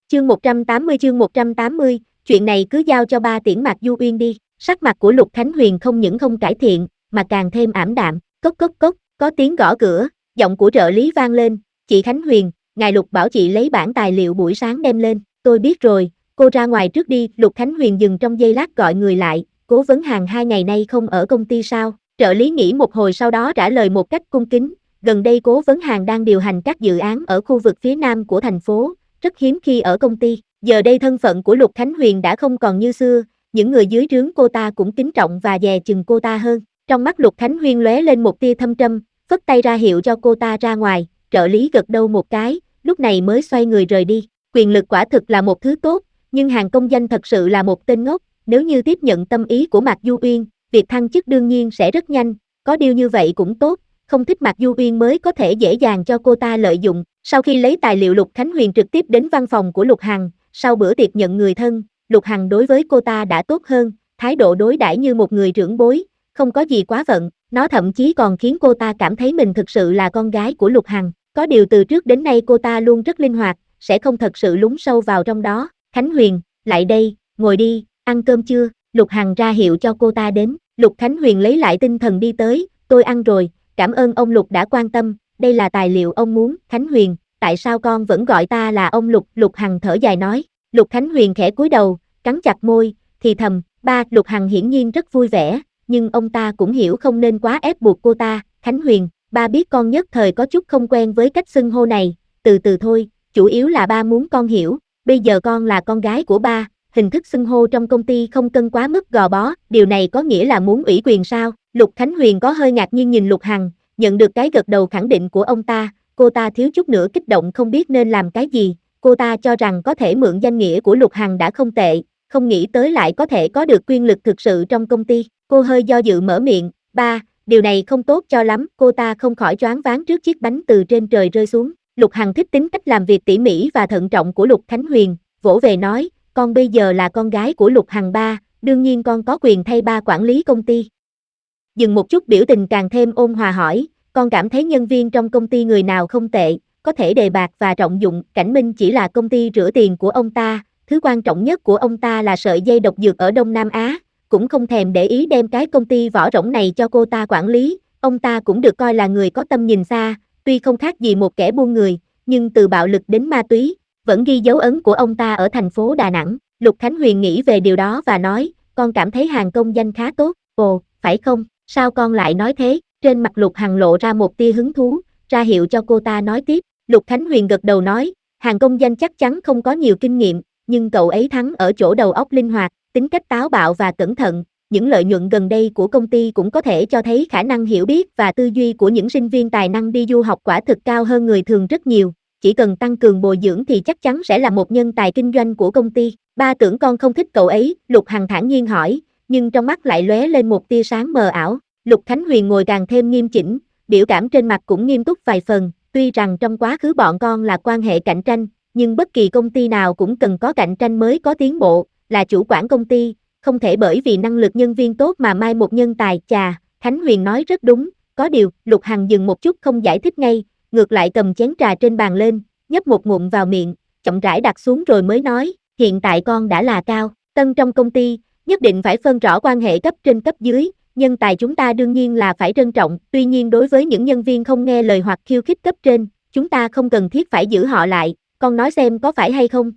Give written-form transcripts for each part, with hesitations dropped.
Chương 180, chuyện này cứ giao cho ba Tiễn Mạc Du Uyên đi. Sắc mặt của Lục Khánh Huyền không những không cải thiện, mà càng thêm ảm đạm. Cốc cốc cốc, có tiếng gõ cửa, giọng của trợ lý vang lên. Chị Khánh Huyền, ngài Lục bảo chị lấy bản tài liệu buổi sáng đem lên. Tôi biết rồi, cô ra ngoài trước đi. Lục Khánh Huyền dừng trong giây lát gọi người lại. Cố vấn Hàn 2 ngày nay không ở công ty sao? Trợ lý nghĩ một hồi sau đó trả lời một cách cung kính. Gần đây Cố vấn Hàn đang điều hành các dự án ở khu vực phía nam của thành phố, rất hiếm khi ở công ty. Giờ đây thân phận của Lục Khánh Huyền đã không còn như xưa, những người dưới trướng cô ta cũng kính trọng và dè chừng cô ta hơn. Trong mắt Lục Khánh Huyền lóe lên một tia thâm trầm, phất tay ra hiệu cho cô ta ra ngoài, trợ lý gật đầu một cái, lúc này mới xoay người rời đi. Quyền lực quả thực là một thứ tốt, nhưng Hàn Công Danh thật sự là một tên ngốc, nếu như tiếp nhận tâm ý của Mạc Du Uyên, việc thăng chức đương nhiên sẽ rất nhanh, có điều như vậy cũng tốt, không thích Mạc Du Uyên mới có thể dễ dàng cho cô ta lợi dụng. Sau khi lấy tài liệu Lục Khánh Huyền trực tiếp đến văn phòng của Lục Hằng, sau bữa tiệc nhận người thân, Lục Hằng đối với cô ta đã tốt hơn, thái độ đối đãi như một người trưởng bối, không có gì quá phận, nó thậm chí còn khiến cô ta cảm thấy mình thực sự là con gái của Lục Hằng. Có điều từ trước đến nay cô ta luôn rất linh hoạt, sẽ không thật sự lún sâu vào trong đó. Khánh Huyền, lại đây, ngồi đi, ăn cơm chưa? Lục Hằng ra hiệu cho cô ta đến. Lục Khánh Huyền lấy lại tinh thần đi tới, tôi ăn rồi, cảm ơn ông Lục đã quan tâm, đây là tài liệu ông muốn. Khánh Huyền, tại sao con vẫn gọi ta là ông Lục? Lục Hằng thở dài nói. Lục Khánh Huyền khẽ cúi đầu, cắn chặt môi, thì thầm, ba. Lục Hằng hiển nhiên rất vui vẻ, nhưng ông ta cũng hiểu không nên quá ép buộc cô ta. Khánh Huyền, ba biết con nhất thời có chút không quen với cách xưng hô này, từ từ thôi, chủ yếu là ba muốn con hiểu, bây giờ con là con gái của ba, hình thức xưng hô trong công ty không cần quá mức gò bó, điều này có nghĩa là muốn ủy quyền sao? Lục Khánh Huyền có hơi ngạc nhiên nhìn Lục Hằng, nhận được cái gật đầu khẳng định của ông ta, cô ta thiếu chút nữa kích động không biết nên làm cái gì, cô ta cho rằng có thể mượn danh nghĩa của Lục Hằng đã không tệ, không nghĩ tới lại có thể có được quyền lực thực sự trong công ty. Cô hơi do dự mở miệng, ba, điều này không tốt cho lắm. Cô ta không khỏi choáng váng trước chiếc bánh từ trên trời rơi xuống. Lục Hằng thích tính cách làm việc tỉ mỉ và thận trọng của Lục Khánh Huyền, vỗ về nói, con bây giờ là con gái của Lục Hằng ba, đương nhiên con có quyền thay ba quản lý công ty. Dừng một chút biểu tình càng thêm ôn hòa hỏi, con cảm thấy nhân viên trong công ty người nào không tệ, có thể đề bạt và trọng dụng. Cảnh Minh chỉ là công ty rửa tiền của ông ta, thứ quan trọng nhất của ông ta là sợi dây độc dược ở Đông Nam Á, cũng không thèm để ý đem cái công ty vỏ rỗng này cho cô ta quản lý. Ông ta cũng được coi là người có tầm nhìn xa, tuy không khác gì một kẻ buôn người, nhưng từ bạo lực đến ma túy, vẫn ghi dấu ấn của ông ta ở thành phố Đà Nẵng. Lục Khánh Huyền nghĩ về điều đó và nói, con cảm thấy Hàn Công Danh khá tốt. Ồ, phải không? Sao con lại nói thế? Trên mặt Lục Hằng lộ ra một tia hứng thú, ra hiệu cho cô ta nói tiếp. Lục Khánh Huyền gật đầu nói, Hàn Công Danh chắc chắn không có nhiều kinh nghiệm, nhưng cậu ấy thắng ở chỗ đầu óc linh hoạt, tính cách táo bạo và cẩn thận. Những lợi nhuận gần đây của công ty cũng có thể cho thấy khả năng hiểu biết và tư duy của những sinh viên tài năng đi du học quả thực cao hơn người thường rất nhiều. Chỉ cần tăng cường bồi dưỡng thì chắc chắn sẽ là một nhân tài kinh doanh của công ty. Ba tưởng con không thích cậu ấy? Lục Hằng thản nhiên hỏi, nhưng trong mắt lại lóe lên một tia sáng mờ ảo. Lục Khánh Huyền ngồi càng thêm nghiêm chỉnh, biểu cảm trên mặt cũng nghiêm túc vài phần, tuy rằng trong quá khứ bọn con là quan hệ cạnh tranh, nhưng bất kỳ công ty nào cũng cần có cạnh tranh mới có tiến bộ, là chủ quản công ty, không thể bởi vì năng lực nhân viên tốt mà mai một nhân tài. Chà, Khánh Huyền nói rất đúng, có điều. Lục Hằng dừng một chút không giải thích ngay, ngược lại cầm chén trà trên bàn lên, nhấp một ngụm vào miệng, chậm rãi đặt xuống rồi mới nói, hiện tại con đã là cao tân trong công ty, nhất định phải phân rõ quan hệ cấp trên cấp dưới, nhân tài chúng ta đương nhiên là phải trân trọng, tuy nhiên đối với những nhân viên không nghe lời hoặc khiêu khích cấp trên, chúng ta không cần thiết phải giữ họ lại, con nói xem có phải hay không?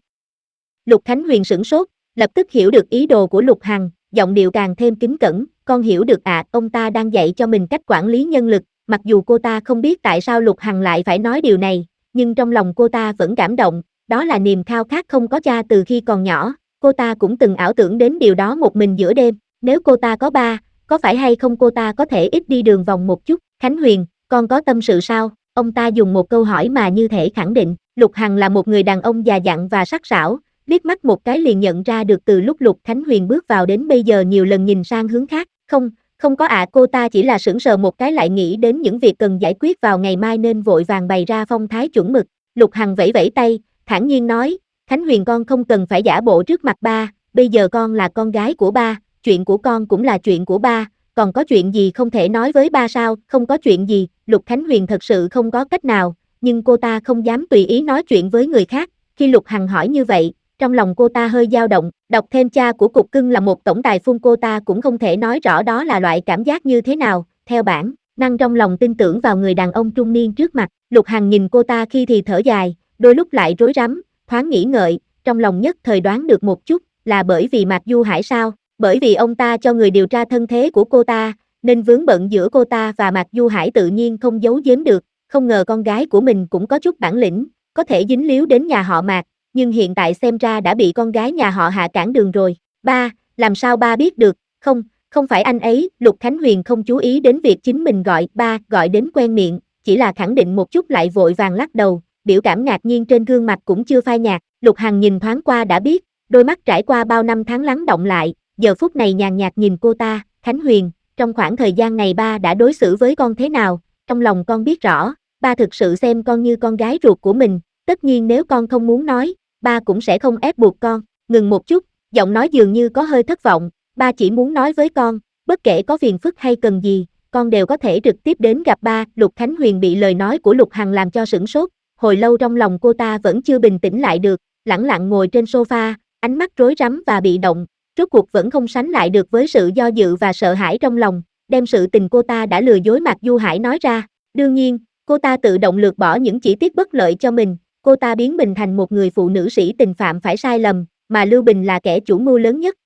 Lục Khánh Huyền sửng sốt, lập tức hiểu được ý đồ của Lục Hằng, giọng điệu càng thêm kính cẩn, con hiểu được ạ, ông ta đang dạy cho mình cách quản lý nhân lực. Mặc dù cô ta không biết tại sao Lục Hằng lại phải nói điều này, nhưng trong lòng cô ta vẫn cảm động, đó là niềm khao khát không có cha từ khi còn nhỏ, cô ta cũng từng ảo tưởng đến điều đó một mình giữa đêm, nếu cô ta có ba, có phải hay không cô ta có thể ít đi đường vòng một chút. Khánh Huyền, con có tâm sự sao? Ông ta dùng một câu hỏi mà như thể khẳng định. Lục Hằng là một người đàn ông già dặn và sắc sảo, liếc mắt một cái liền nhận ra được từ lúc Lục Khánh Huyền bước vào đến bây giờ nhiều lần nhìn sang hướng khác. Không có ạ, cô ta chỉ là sững sờ một cái lại nghĩ đến những việc cần giải quyết vào ngày mai nên vội vàng bày ra phong thái chuẩn mực. Lục Hằng vẫy vẫy tay, thản nhiên nói, Khánh Huyền con không cần phải giả bộ trước mặt ba, bây giờ con là con gái của ba, chuyện của con cũng là chuyện của ba, còn có chuyện gì không thể nói với ba sao? Không có chuyện gì. Lục Khánh Huyền thật sự không có cách nào, nhưng cô ta không dám tùy ý nói chuyện với người khác, Khi Lục Hằng hỏi như vậy, trong lòng cô ta hơi dao động, đọc thêm cha của Cục Cưng là một tổng tài phun cô ta cũng không thể nói rõ đó là loại cảm giác như thế nào, theo bản năng trong lòng tin tưởng vào người đàn ông trung niên trước mặt. Lục Hằng nhìn cô ta khi thì thở dài, đôi lúc lại rối rắm, thoáng nghĩ ngợi, trong lòng nhất thời đoán được một chút, là bởi vì Mạc Du Hải sao, bởi vì ông ta cho người điều tra thân thế của cô ta, nên vướng bận giữa cô ta và Mạc Du Hải tự nhiên không giấu giếm được, không ngờ con gái của mình cũng có chút bản lĩnh, có thể dính líu đến nhà họ Mạc, nhưng hiện tại xem ra đã bị con gái nhà họ Hạ cản đường rồi. Ba, làm sao ba biết được, không phải anh ấy, Lục Khánh Huyền không chú ý đến việc chính mình gọi ba, gọi đến quen miệng, chỉ là khẳng định một chút lại vội vàng lắc đầu, biểu cảm ngạc nhiên trên gương mặt cũng chưa phai nhạt, Lục Hằng nhìn thoáng qua đã biết, đôi mắt trải qua bao năm tháng lắng động lại, giờ phút này nhàn nhạt nhìn cô ta, Khánh Huyền, trong khoảng thời gian này ba đã đối xử với con thế nào, trong lòng con biết rõ, ba thực sự xem con như con gái ruột của mình, tất nhiên nếu con không muốn nói, ba cũng sẽ không ép buộc con, ngừng một chút, giọng nói dường như có hơi thất vọng, ba chỉ muốn nói với con, bất kể có phiền phức hay cần gì, con đều có thể trực tiếp đến gặp ba. Lục Khánh Huyền bị lời nói của Lục Hằng làm cho sửng sốt, hồi lâu trong lòng cô ta vẫn chưa bình tĩnh lại được, lẳng lặng ngồi trên sofa, ánh mắt rối rắm và bị động, rốt cuộc vẫn không sánh lại được với sự do dự và sợ hãi trong lòng, đem sự tình cô ta đã lừa dối Mạc Du Hải nói ra. Đương nhiên, cô ta tự động lược bỏ những chỉ tiết bất lợi cho mình, cô ta biến mình thành một người phụ nữ sĩ tình phạm phải sai lầm, mà Lưu Bình là kẻ chủ mưu lớn nhất,